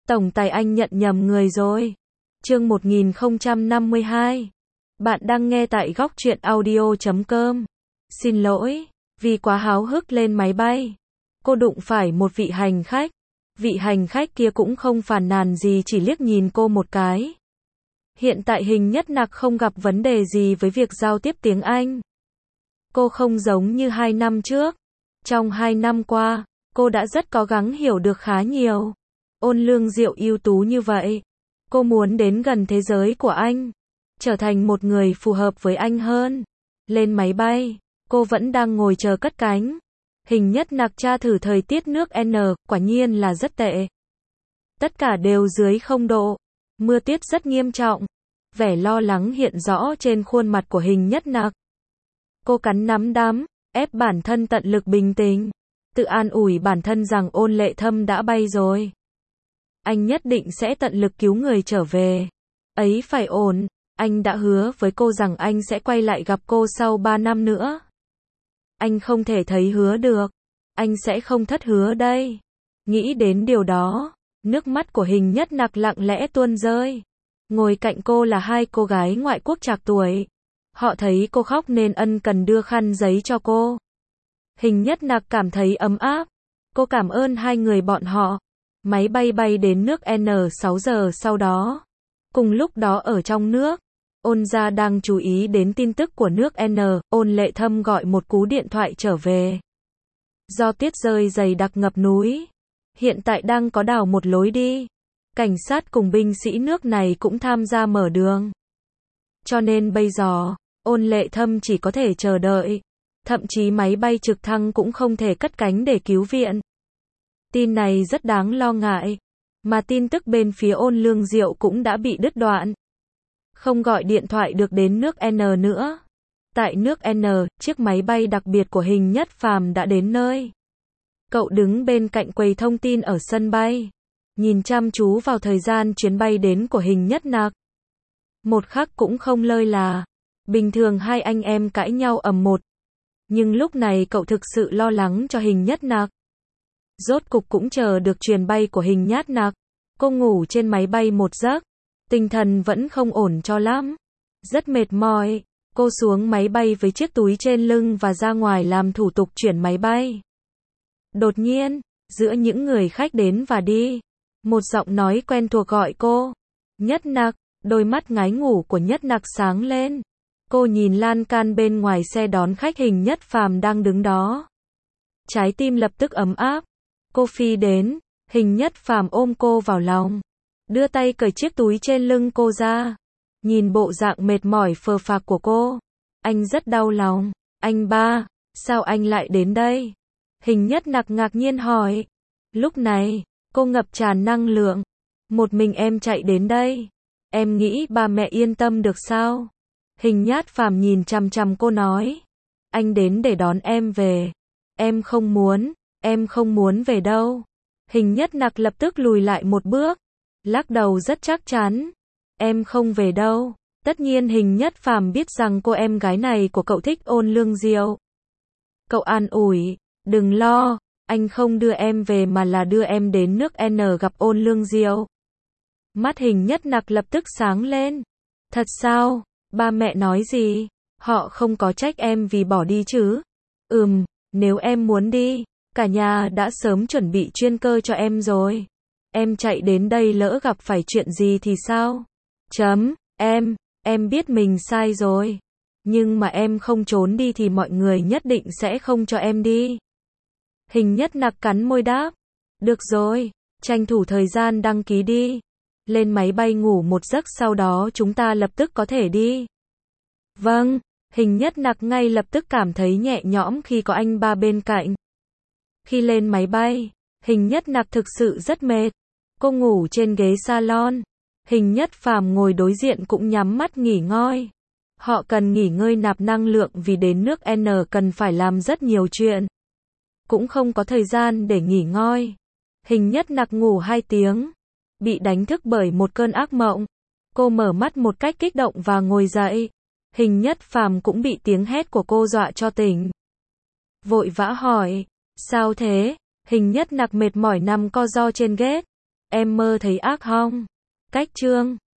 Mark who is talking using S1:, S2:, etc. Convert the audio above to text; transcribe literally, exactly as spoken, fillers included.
S1: Tổng tài anh nhận nhầm người rồi. Chương một nghìn không trăm năm mươi hai. Bạn đang nghe tại góc truyện audio chấm com. Xin lỗi, vì quá háo hức lên máy bay. Cô đụng phải một vị hành khách. Vị hành khách kia cũng không phàn nàn gì, chỉ liếc nhìn cô một cái. Hiện tại Hình Nhất Nặc không gặp vấn đề gì với việc giao tiếp tiếng Anh. Cô không giống như hai năm trước. Trong hai năm qua, cô đã rất cố gắng hiểu được khá nhiều. Ôn Lương Diệu ưu tú như vậy. Cô muốn đến gần thế giới của anh. Trở thành một người phù hợp với anh hơn. Lên máy bay, cô vẫn đang ngồi chờ cất cánh. Hình Nhất Nặc tra thử thời tiết nước N, quả nhiên là rất tệ. Tất cả đều dưới không độ. Mưa tuyết rất nghiêm trọng. Vẻ lo lắng hiện rõ trên khuôn mặt của Hình Nhất Nặc. Cô cắn nắm đấm, ép bản thân tận lực bình tĩnh. Tự an ủi bản thân rằng Ôn Lệ Thâm đã bay rồi. Anh nhất định sẽ tận lực cứu người trở về. Ấy phải ổn, anh đã hứa với cô rằng anh sẽ quay lại gặp cô sau ba năm nữa. Anh không thể thấy hứa được. Anh sẽ không thất hứa đây. Nghĩ đến điều đó, nước mắt của Hình Nhất Nặc lặng lẽ tuôn rơi. Ngồi cạnh cô là hai cô gái ngoại quốc trạc tuổi. Họ thấy cô khóc nên ân cần đưa khăn giấy cho cô. Hình Nhất Nặc cảm thấy ấm áp. Cô cảm ơn hai người bọn họ. Máy bay bay đến nước N sáu giờ sau đó. Cùng lúc đó ở trong nước, Ôn gia đang chú ý đến tin tức của nước N. Ôn Lệ Thâm gọi một cú điện thoại trở về. Do tuyết rơi dày đặc ngập núi, hiện tại đang có đào một lối đi. Cảnh sát cùng binh sĩ nước này cũng tham gia mở đường. Cho nên bây giờ, Ôn Lệ Thâm chỉ có thể chờ đợi. Thậm chí máy bay trực thăng cũng không thể cất cánh để cứu viện. Tin này rất đáng lo ngại. Mà tin tức bên phía Ôn Lương Diệu cũng đã bị đứt đoạn. Không gọi điện thoại được đến nước N nữa. Tại nước N, chiếc máy bay đặc biệt của Hình Nhất Phàm đã đến nơi. Cậu đứng bên cạnh quầy thông tin ở sân bay. Nhìn chăm chú vào thời gian chuyến bay đến của Hình Nhất Nặc. Một khắc cũng không lơi là. Bình thường hai anh em cãi nhau ầm một. Nhưng lúc này cậu thực sự lo lắng cho Hình Nhất Nặc. Rốt cục cũng chờ được chuyến bay của Hình Nhất Nặc. Cô ngủ trên máy bay một giấc. Tinh thần vẫn không ổn cho lắm. Rất mệt mỏi. Cô xuống máy bay với chiếc túi trên lưng và ra ngoài làm thủ tục chuyển máy bay. Đột nhiên, giữa những người khách đến và đi, một giọng nói quen thuộc gọi cô. Nhất Nặc. Đôi mắt ngái ngủ của Nhất Nặc sáng lên. Cô nhìn lan can bên ngoài xe đón khách Hình Nhất Phàm đang đứng đó. Trái tim lập tức ấm áp. Cô phi đến, Hình Nhất Phàm ôm cô vào lòng. Đưa tay cởi chiếc túi trên lưng cô ra. Nhìn bộ dạng mệt mỏi phờ phạc của cô. Anh rất đau lòng. Anh ba, sao anh lại đến đây? Hình Nhất Nặc ngạc nhiên hỏi. Lúc này, cô ngập tràn năng lượng. Một mình em chạy đến đây. Em nghĩ ba mẹ yên tâm được sao? Hình Nhất Phàm nhìn chằm chằm cô nói. Anh đến để đón em về. Em không muốn, em không muốn về đâu. Hình Nhất Nặc lập tức lùi lại một bước. Lắc đầu rất chắc chắn. Em không về đâu. Tất nhiên Hình Nhất Phàm biết rằng cô em gái này của cậu thích Ôn Lương Diệu. Cậu an ủi. Đừng lo, anh không đưa em về mà là đưa em đến nước N gặp Ôn Lương Diệu. Mắt Hình Nhất Nặc lập tức sáng lên. Thật sao? Ba mẹ nói gì? Họ không có trách em vì bỏ đi chứ? Ừm, nếu em muốn đi, cả nhà đã sớm chuẩn bị chuyên cơ cho em rồi. Em chạy đến đây lỡ gặp phải chuyện gì thì sao? Chấm, em, em biết mình sai rồi. Nhưng mà em không trốn đi thì mọi người nhất định sẽ không cho em đi. Hình Nhất Nặc cắn môi đáp. Được rồi, tranh thủ thời gian đăng ký đi. Lên máy bay ngủ một giấc sau đó chúng ta lập tức có thể đi. Vâng, Hình Nhất Nặc ngay lập tức cảm thấy nhẹ nhõm khi có anh ba bên cạnh. Khi lên máy bay, Hình Nhất Nặc thực sự rất mệt. Cô ngủ trên ghế salon. Hình Nhất Phàm ngồi đối diện cũng nhắm mắt nghỉ ngơi. Họ cần nghỉ ngơi nạp năng lượng vì đến nước N cần phải làm rất nhiều chuyện. Cũng không có thời gian để nghỉ ngơi. Hình Nhất Nặc ngủ hai tiếng. Bị đánh thức bởi một cơn ác mộng. Cô mở mắt một cách kích động và ngồi dậy. Hình Nhất Phàm cũng bị tiếng hét của cô dọa cho tỉnh. Vội vã hỏi. Sao thế? Hình Nhất Nặc mệt mỏi nằm co ro trên ghế. Em mơ thấy ác hong. Cách chương